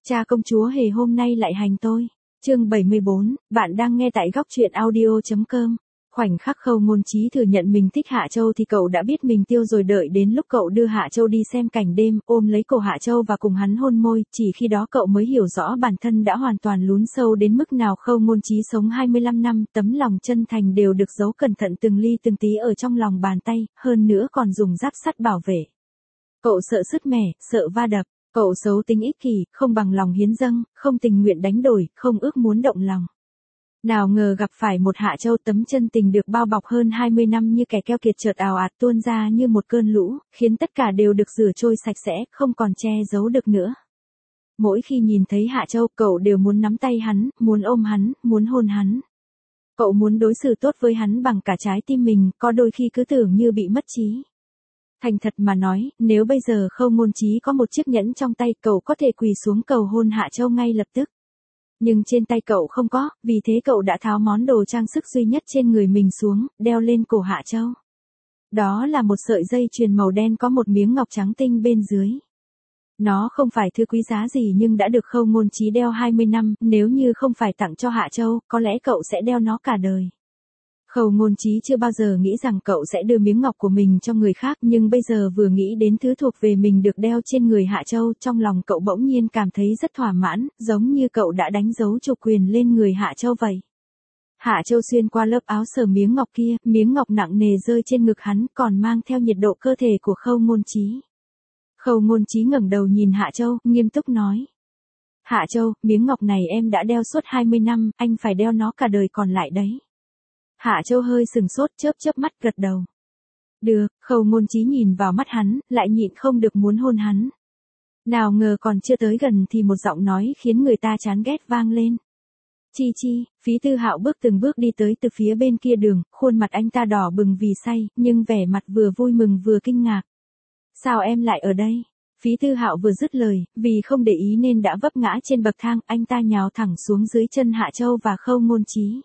Cha công chúa hề hôm nay lại hành tôi. Chương 74, bạn đang nghe tại góc truyện audio.com. Khoảnh khắc Khâu Ngôn Chí thừa nhận mình thích Hạ Châu thì cậu đã biết mình tiêu rồi, đợi đến lúc cậu đưa Hạ Châu đi xem cảnh đêm, ôm lấy cổ Hạ Châu và cùng hắn hôn môi, chỉ khi đó cậu mới hiểu rõ bản thân đã hoàn toàn lún sâu đến mức nào. Khâu Ngôn Chí sống 25 năm, tấm lòng chân thành đều được giấu cẩn thận từng ly từng tí ở trong lòng bàn tay, hơn nữa còn dùng giáp sắt bảo vệ. Cậu sợ sứt mẻ, sợ va đập. Cậu xấu tính ích kỷ, không bằng lòng hiến dâng, không tình nguyện đánh đổi, không ước muốn động lòng. Nào ngờ gặp phải một Hạ Châu tấm chân tình được bao bọc hơn 20 năm như kẻ keo kiệt chợt ào ạt tuôn ra như một cơn lũ, khiến tất cả đều được rửa trôi sạch sẽ, không còn che giấu được nữa. Mỗi khi nhìn thấy Hạ Châu, cậu đều muốn nắm tay hắn, muốn ôm hắn, muốn hôn hắn. Cậu muốn đối xử tốt với hắn bằng cả trái tim mình, có đôi khi cứ tưởng như bị mất trí. Thành thật mà nói, nếu bây giờ Khâu Ngôn Chí có một chiếc nhẫn trong tay, cậu có thể quỳ xuống cầu hôn Hạ Châu ngay lập tức. Nhưng trên tay cậu không có, vì thế cậu đã tháo món đồ trang sức duy nhất trên người mình xuống, đeo lên cổ Hạ Châu. Đó là một sợi dây chuyền màu đen có một miếng ngọc trắng tinh bên dưới. Nó không phải thứ quý giá gì nhưng đã được Khâu Ngôn Chí đeo 20 năm, nếu như không phải tặng cho Hạ Châu, có lẽ cậu sẽ đeo nó cả đời. Khâu Ngôn Chí chưa bao giờ nghĩ rằng cậu sẽ đưa miếng ngọc của mình cho người khác, nhưng bây giờ vừa nghĩ đến thứ thuộc về mình được đeo trên người Hạ Châu, trong lòng cậu bỗng nhiên cảm thấy rất thỏa mãn, giống như cậu đã đánh dấu chủ quyền lên người Hạ Châu vậy. Hạ Châu xuyên qua lớp áo sờ miếng ngọc kia, miếng ngọc nặng nề rơi trên ngực hắn, còn mang theo nhiệt độ cơ thể của Khâu Ngôn Chí. Khâu Ngôn Chí ngẩng đầu nhìn Hạ Châu, nghiêm túc nói: Hạ Châu, miếng ngọc này em đã đeo suốt 20 năm, anh phải đeo nó cả đời còn lại đấy. Hạ Châu hơi sừng sốt, chớp mắt gật đầu. Được. Khâu Ngôn Chí nhìn vào mắt hắn, lại nhịn không được muốn hôn hắn. Nào ngờ còn chưa tới gần thì một giọng nói khiến người ta chán ghét vang lên. Chi Chi. Phí Tư Hạo bước từng bước đi tới từ phía bên kia đường, khuôn mặt anh ta đỏ bừng vì say, nhưng vẻ mặt vừa vui mừng vừa kinh ngạc. Sao em lại ở đây? Phí Tư Hạo vừa dứt lời, vì không để ý nên đã vấp ngã trên bậc thang, anh ta nhào thẳng xuống dưới chân Hạ Châu và Khâu Ngôn Chí.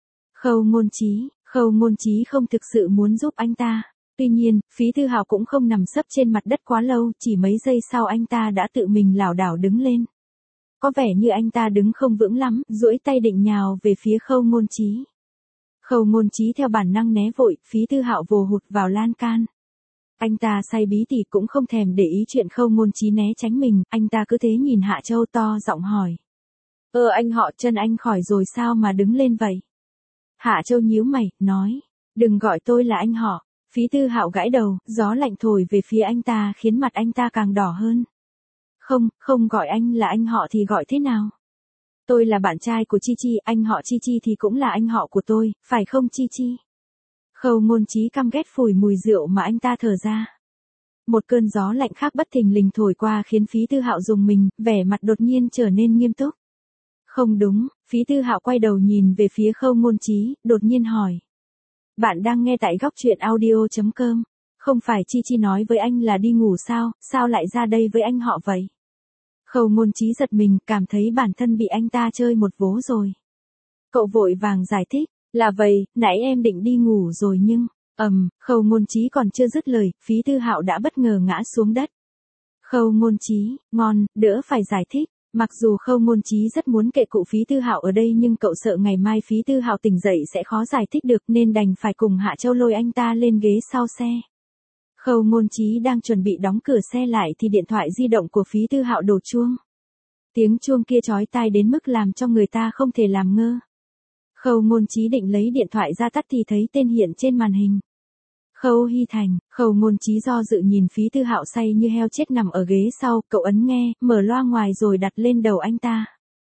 Khâu Ngôn Chí không thực sự muốn giúp anh ta. Tuy nhiên, Phí Tư Hạo cũng không nằm sấp trên mặt đất quá lâu, chỉ mấy giây sau anh ta đã tự mình lảo đảo đứng lên. Có vẻ như anh ta đứng không vững lắm, duỗi tay định nhào về phía Khâu Ngôn Chí. Khâu Ngôn Chí theo bản năng né vội, Phí Tư Hạo vồ hụt vào lan can. Anh ta say bí tỉ cũng không thèm để ý chuyện Khâu Ngôn Chí né tránh mình, anh ta cứ thế nhìn Hạ Châu to giọng hỏi. Anh họ, chân anh khỏi rồi sao mà đứng lên vậy? Hạ Châu nhíu mày, nói, đừng gọi tôi là anh họ. Phí Tư Hạo gãi đầu, gió lạnh thổi về phía anh ta khiến mặt anh ta càng đỏ hơn. Không gọi anh là anh họ thì gọi thế nào? Tôi là bạn trai của Chi Chi, anh họ Chi Chi thì cũng là anh họ của tôi, phải không Chi Chi? Khâu Ngôn Chí căm ghét phủi mùi rượu mà anh ta thở ra. Một cơn gió lạnh khác bất thình lình thổi qua khiến Phí Tư Hạo rùng mình, vẻ mặt đột nhiên trở nên nghiêm túc. Không đúng. Phí Tư Hạo quay đầu nhìn về phía Khâu Ngôn Chí, đột nhiên hỏi. Bạn đang nghe tại góc truyện audio.com. Không phải Chi Chi nói với anh là đi ngủ sao lại ra đây với anh họ vậy? Khâu Ngôn Chí giật mình, cảm thấy bản thân bị anh ta chơi một vố rồi. Cậu vội vàng giải thích, là vậy, nãy em định đi ngủ rồi nhưng, Khâu Ngôn Chí còn chưa dứt lời, Phí Tư Hạo đã bất ngờ ngã xuống đất. Khâu Ngôn Chí, ngon, đỡ phải giải thích. Mặc dù Khâu Ngôn Chí rất muốn kệ cụ Phí Tư Hạo ở đây nhưng cậu sợ ngày mai Phí Tư Hạo tỉnh dậy sẽ khó giải thích được nên đành phải cùng Hạ Châu lôi anh ta lên ghế sau xe. Khâu Ngôn Chí đang chuẩn bị đóng cửa xe lại thì điện thoại di động của Phí Tư Hạo đổ chuông. Tiếng chuông kia chói tai đến mức làm cho người ta không thể làm ngơ. Khâu Ngôn Chí định lấy điện thoại ra tắt thì thấy tên hiện trên màn hình. Khâu Hy Thành. Khâu Ngôn Chí do dự nhìn Phí Tư Hạo say như heo chết nằm ở ghế sau, cậu ấn nghe, mở loa ngoài rồi đặt lên đầu anh ta.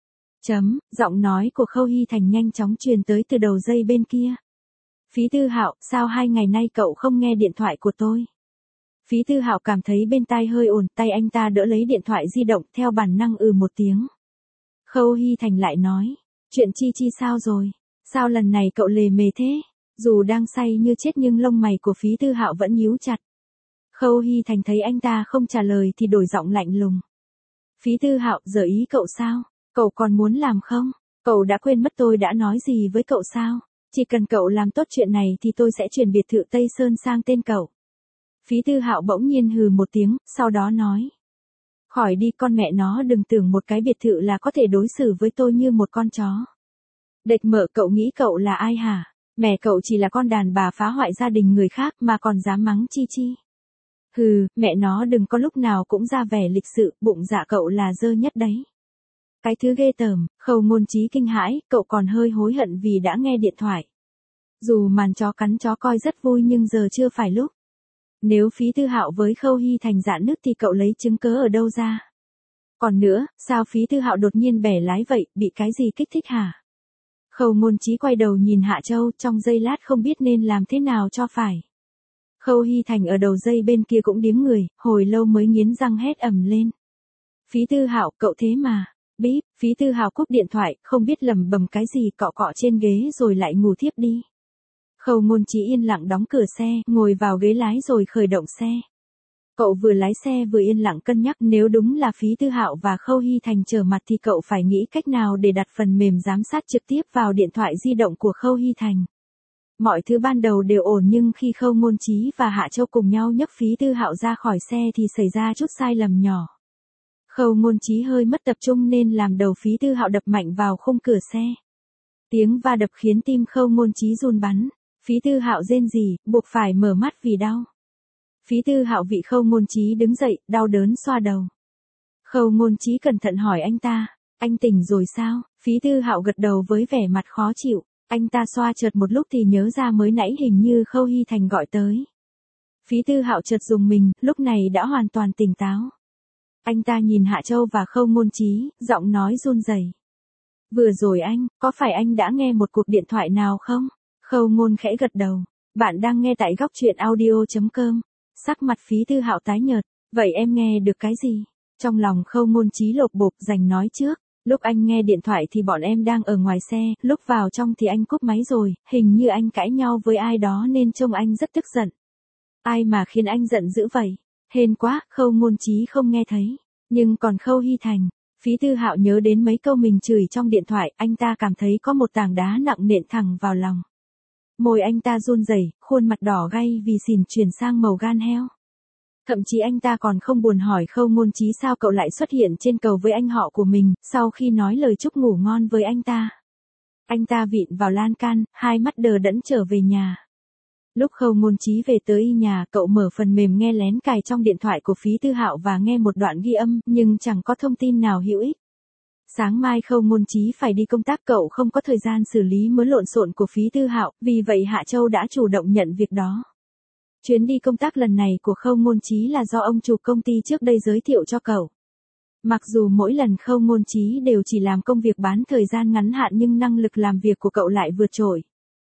Giọng nói của Khâu Hy Thành nhanh chóng truyền tới từ đầu dây bên kia. Phí Tư Hạo, sao 2 ngày nay cậu không nghe điện thoại của tôi? Phí Tư Hạo cảm thấy bên tai hơi ồn, tay anh ta đỡ lấy điện thoại di động, theo bản năng một tiếng. Khâu Hy Thành lại nói, chuyện Chi Chi sao rồi? Sao lần này cậu lề mề thế? Dù đang say như chết nhưng lông mày của Phí Tư Hạo vẫn nhíu chặt. Khâu Hy Thành thấy anh ta không trả lời thì đổi giọng lạnh lùng. Phí Tư Hạo, giờ ý cậu sao? Cậu còn muốn làm không? Cậu đã quên mất tôi đã nói gì với cậu sao? Chỉ cần cậu làm tốt chuyện này thì tôi sẽ chuyển biệt thự Tây Sơn sang tên cậu. Phí Tư Hạo bỗng nhiên hừ một tiếng, sau đó nói. Khỏi đi con mẹ nó, đừng tưởng một cái biệt thự là có thể đối xử với tôi như một con chó. Đệt mở, cậu nghĩ cậu là ai hả? Mẹ cậu chỉ là con đàn bà phá hoại gia đình người khác mà còn dám mắng Chi Chi. Hừ, mẹ nó đừng có lúc nào cũng ra vẻ lịch sự, bụng dạ cậu là dơ nhất đấy. Cái thứ ghê tởm, Khâu Ngôn Chí kinh hãi, cậu còn hơi hối hận vì đã nghe điện thoại. Dù màn chó cắn chó coi rất vui nhưng giờ chưa phải lúc. Nếu Phí Thư Hạo với Khâu Hy Thành rạn nứt thì cậu lấy chứng cớ ở đâu ra? Còn nữa, sao Phí Thư Hạo đột nhiên bẻ lái vậy, bị cái gì kích thích hả? Khâu Ngôn Chí quay đầu nhìn Hạ Châu, trong giây lát không biết nên làm thế nào cho phải. Khâu Hy Thành ở đầu dây bên kia cũng điếng người, hồi lâu mới nghiến răng hét ầm lên. Phí Thư Hạo, cậu thế mà. Bíp, Phí Thư Hạo cúp điện thoại, không biết lẩm bẩm cái gì, cọ cọ trên ghế rồi lại ngủ thiếp đi. Khâu Ngôn Chí yên lặng đóng cửa xe, ngồi vào ghế lái rồi khởi động xe. Cậu vừa lái xe vừa yên lặng cân nhắc, nếu đúng là Phí Thư Hạo và Khâu Hy Thành trở mặt thì cậu phải nghĩ cách nào để đặt phần mềm giám sát trực tiếp vào điện thoại di động của Khâu Hy Thành. Mọi thứ ban đầu đều ổn nhưng khi Khâu Ngôn Chí và Hạ Châu cùng nhau nhấc Phí Thư Hạo ra khỏi xe thì xảy ra chút sai lầm nhỏ. Khâu Ngôn Chí hơi mất tập trung nên làm đầu Phí Thư Hạo đập mạnh vào khung cửa xe. Tiếng va đập khiến tim Khâu Ngôn Chí run bắn. Phí Thư Hạo rên rỉ, buộc phải mở mắt vì đau. Phí Thư Hạo vị Khâu Ngôn Chí đứng dậy, đau đớn xoa đầu. Khâu Ngôn Chí cẩn thận hỏi anh ta, anh tỉnh rồi sao? Phí Thư Hạo gật đầu với vẻ mặt khó chịu. Anh ta xoa chợt một lúc thì nhớ ra mới nãy hình như Khâu Hy Thành gọi tới. Phí Thư Hạo chợt rùng mình, lúc này đã hoàn toàn tỉnh táo. Anh ta nhìn Hạ Châu và Khâu Ngôn Chí, giọng nói run rẩy. Vừa rồi có phải anh đã nghe một cuộc điện thoại nào không? Khâu Ngôn khẽ gật đầu. Bạn đang nghe tại góc truyện audio.com. Sắc mặt Phí Thư Hạo tái nhợt. Vậy em nghe được cái gì? Trong lòng Khâu Ngôn Chí lột bột giành nói trước. Lúc anh nghe điện thoại thì bọn em đang ở ngoài xe, lúc vào trong thì anh cúp máy rồi, hình như anh cãi nhau với ai đó nên trông anh rất tức giận. Ai mà khiến anh giận dữ vậy? Hên quá, Khâu Ngôn Chí không nghe thấy. Nhưng còn Khâu Hy Thành, Phí Thư Hạo nhớ đến mấy câu mình chửi trong điện thoại, anh ta cảm thấy có một tảng đá nặng nện thẳng vào lòng. Môi anh ta run rẩy, khuôn mặt đỏ gay vì xỉn chuyển sang màu gan heo. Thậm chí anh ta còn không buồn hỏi Khâu Ngôn Chí sao cậu lại xuất hiện trên cầu với anh họ của mình, sau khi nói lời chúc ngủ ngon với anh ta. Anh ta vịn vào lan can, hai mắt đờ đẫn trở về nhà. Lúc Khâu Ngôn Chí về tới nhà, cậu mở phần mềm nghe lén cài trong điện thoại của Phí Thư Hạo và nghe một đoạn ghi âm, nhưng chẳng có thông tin nào hữu ích. Sáng mai Khâu Ngôn Chí phải đi công tác, cậu không có thời gian xử lý mớ lộn xộn của Phí Thư Hạo, vì vậy Hạ Châu đã chủ động nhận việc đó. Chuyến đi công tác lần này của Khâu Ngôn Chí là do ông chủ công ty trước đây giới thiệu cho cậu. Mặc dù mỗi lần Khâu Ngôn Chí đều chỉ làm công việc bán thời gian ngắn hạn nhưng năng lực làm việc của cậu lại vượt trội.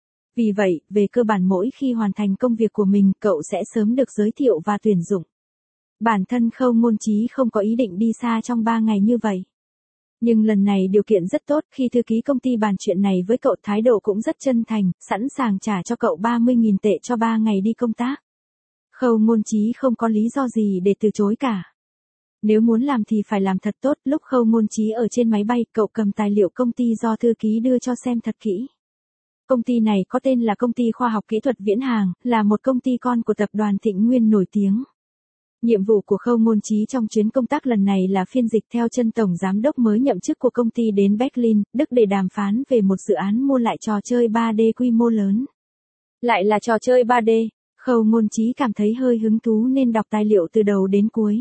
Vì vậy, về cơ bản mỗi khi hoàn thành công việc của mình, cậu sẽ sớm được giới thiệu và tuyển dụng. Bản thân Khâu Ngôn Chí không có ý định đi xa trong 3 ngày như vậy. Nhưng lần này điều kiện rất tốt, khi thư ký công ty bàn chuyện này với cậu thái độ cũng rất chân thành, sẵn sàng trả cho cậu 30.000 tệ cho 3 ngày đi công tác. Khâu Ngôn Chí không có lý do gì để từ chối cả. Nếu muốn làm thì phải làm thật tốt, lúc Khâu Ngôn Chí ở trên máy bay, cậu cầm tài liệu công ty do thư ký đưa cho xem thật kỹ. Công ty này có tên là Công ty Khoa học Kỹ thuật Viễn Hàng, là một công ty con của tập đoàn Thịnh Nguyên nổi tiếng. Nhiệm vụ của Khâu Ngôn Chí trong chuyến công tác lần này là phiên dịch theo chân tổng giám đốc mới nhậm chức của công ty đến Berlin, Đức để đàm phán về một dự án mua lại trò chơi 3D quy mô lớn. Lại là trò chơi 3D, Khâu Ngôn Chí cảm thấy hơi hứng thú nên đọc tài liệu từ đầu đến cuối.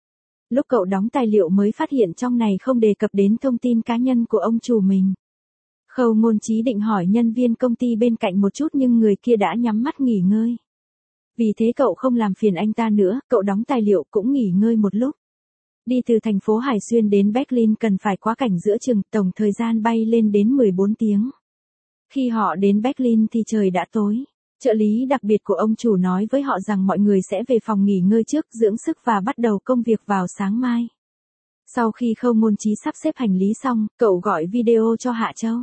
Lúc cậu đóng tài liệu mới phát hiện trong này không đề cập đến thông tin cá nhân của ông chủ mình. Khâu Ngôn Chí định hỏi nhân viên công ty bên cạnh một chút nhưng người kia đã nhắm mắt nghỉ ngơi. Vì thế cậu không làm phiền anh ta nữa, cậu đóng tài liệu cũng nghỉ ngơi một lúc. Đi từ thành phố Hải Xuyên đến Berlin cần phải quá cảnh giữa chừng, tổng thời gian bay lên đến 14 tiếng. Khi họ đến Berlin thì trời đã tối. Trợ lý đặc biệt của ông chủ nói với họ rằng mọi người sẽ về phòng nghỉ ngơi trước, dưỡng sức và bắt đầu công việc vào sáng mai. Sau khi Khâu Ngôn Chí sắp xếp hành lý xong, cậu gọi video cho Hạ Châu.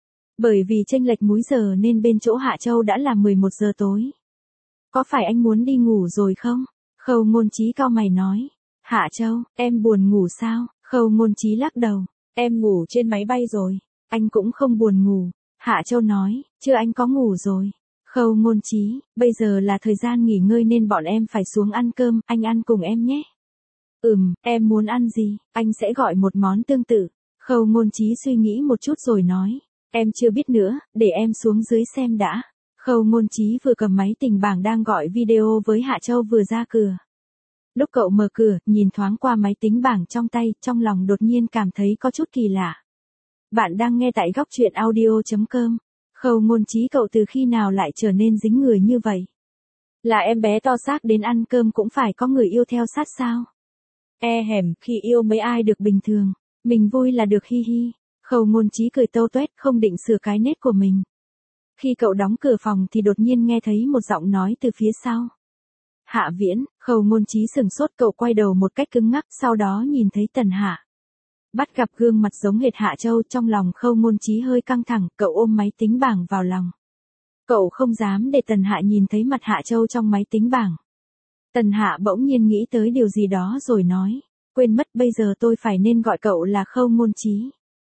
Bởi vì chênh lệch múi giờ nên bên chỗ Hạ Châu đã là 11 giờ tối. Có phải anh muốn đi ngủ rồi không? Khâu Ngôn Chí cau mày nói. Hạ Châu, em buồn ngủ sao? Khâu Ngôn Chí lắc đầu. Em ngủ trên máy bay rồi. Anh cũng không buồn ngủ. Hạ Châu nói, chưa anh có ngủ rồi. Khâu Ngôn Chí, bây giờ là thời gian nghỉ ngơi nên bọn em phải xuống ăn cơm, anh ăn cùng em nhé. Em muốn ăn gì, anh sẽ gọi một món tương tự. Khâu Ngôn Chí suy nghĩ một chút rồi nói. Em chưa biết nữa, để em xuống dưới xem đã. Khâu Ngôn Chí vừa cầm máy tình bảng đang gọi video với Hạ Châu vừa ra cửa. Lúc cậu mở cửa, nhìn thoáng qua máy tính bảng trong tay, trong lòng đột nhiên cảm thấy có chút kỳ lạ. Bạn đang nghe tại góc truyện audio.com. Khâu Ngôn Chí, cậu từ khi nào lại trở nên dính người như vậy? Là em bé to xác đến ăn cơm cũng phải có người yêu theo sát sao? Khi yêu mấy ai được bình thường. Mình vui là được, hi hi. Khâu Ngôn Chí cười tâu tuét, không định sửa cái nết của mình. Khi cậu đóng cửa phòng thì đột nhiên nghe thấy một giọng nói từ phía sau. Hạ Viễn. Khâu Ngôn Chí sửng sốt, cậu quay đầu một cách cứng ngắc, sau đó nhìn thấy Tần Hạ. Bắt gặp gương mặt giống hệt Hạ Châu, trong lòng Khâu Ngôn Chí hơi căng thẳng, cậu ôm máy tính bảng vào lòng. Cậu không dám để Tần Hạ nhìn thấy mặt Hạ Châu trong máy tính bảng. Tần Hạ bỗng nhiên nghĩ tới điều gì đó rồi nói, quên mất, bây giờ tôi phải nên gọi cậu là Khâu Ngôn Chí.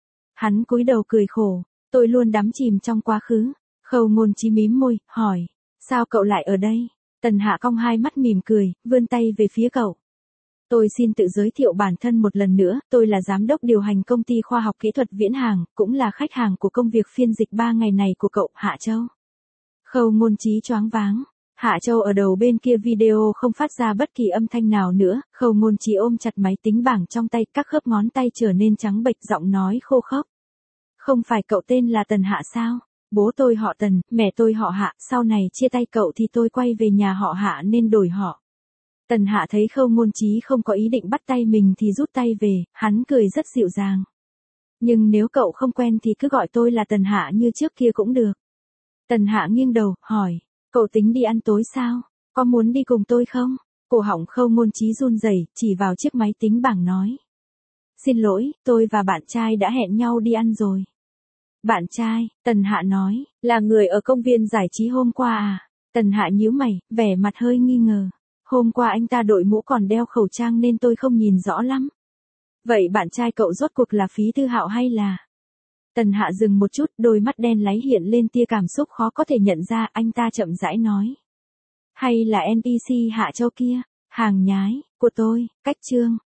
Hắn cúi đầu cười khổ, tôi luôn đắm chìm trong quá khứ. Khâu Ngôn Chí mím môi, hỏi, sao cậu lại ở đây? Tần Hạ cong hai mắt mỉm cười, vươn tay về phía cậu. Tôi xin tự giới thiệu bản thân một lần nữa, tôi là giám đốc điều hành công ty khoa học kỹ thuật Viễn Hàng, cũng là khách hàng của công việc phiên dịch 3 ngày này của cậu, Hạ Châu. Khâu Ngôn Chí choáng váng. Hạ Châu ở đầu bên kia video không phát ra bất kỳ âm thanh nào nữa, Khâu Ngôn Chí ôm chặt máy tính bảng trong tay, các khớp ngón tay trở nên trắng bệch, giọng nói khô khốc. Không phải cậu tên là Tần Hạ sao? Bố tôi họ Tần, mẹ tôi họ Hạ, sau này chia tay cậu thì tôi quay về nhà họ Hạ nên đổi họ. Tần Hạ thấy Khâu Ngôn Chí không có ý định bắt tay mình thì rút tay về, hắn cười rất dịu dàng. Nhưng nếu cậu không quen thì cứ gọi tôi là Tần Hạ như trước kia cũng được. Tần Hạ nghiêng đầu, hỏi, cậu tính đi ăn tối sao? Có muốn đi cùng tôi không? Cổ họng Khâu Ngôn Chí run rẩy, chỉ vào chiếc máy tính bảng nói. Xin lỗi, tôi và bạn trai đã hẹn nhau đi ăn rồi. Bạn trai, Tần Hạ nói, là người ở công viên giải trí hôm qua à? Tần Hạ nhíu mày, vẻ mặt hơi nghi ngờ. Hôm qua anh ta đội mũ còn đeo khẩu trang nên tôi không nhìn rõ lắm. Vậy bạn trai cậu rốt cuộc là Phí Thư Hạo hay là? Tần Hạ dừng một chút, đôi mắt đen láy hiện lên tia cảm xúc khó có thể nhận ra, anh ta chậm rãi nói. Hay là NPC Hạ Châu kia, hàng nhái, của tôi, cách chương.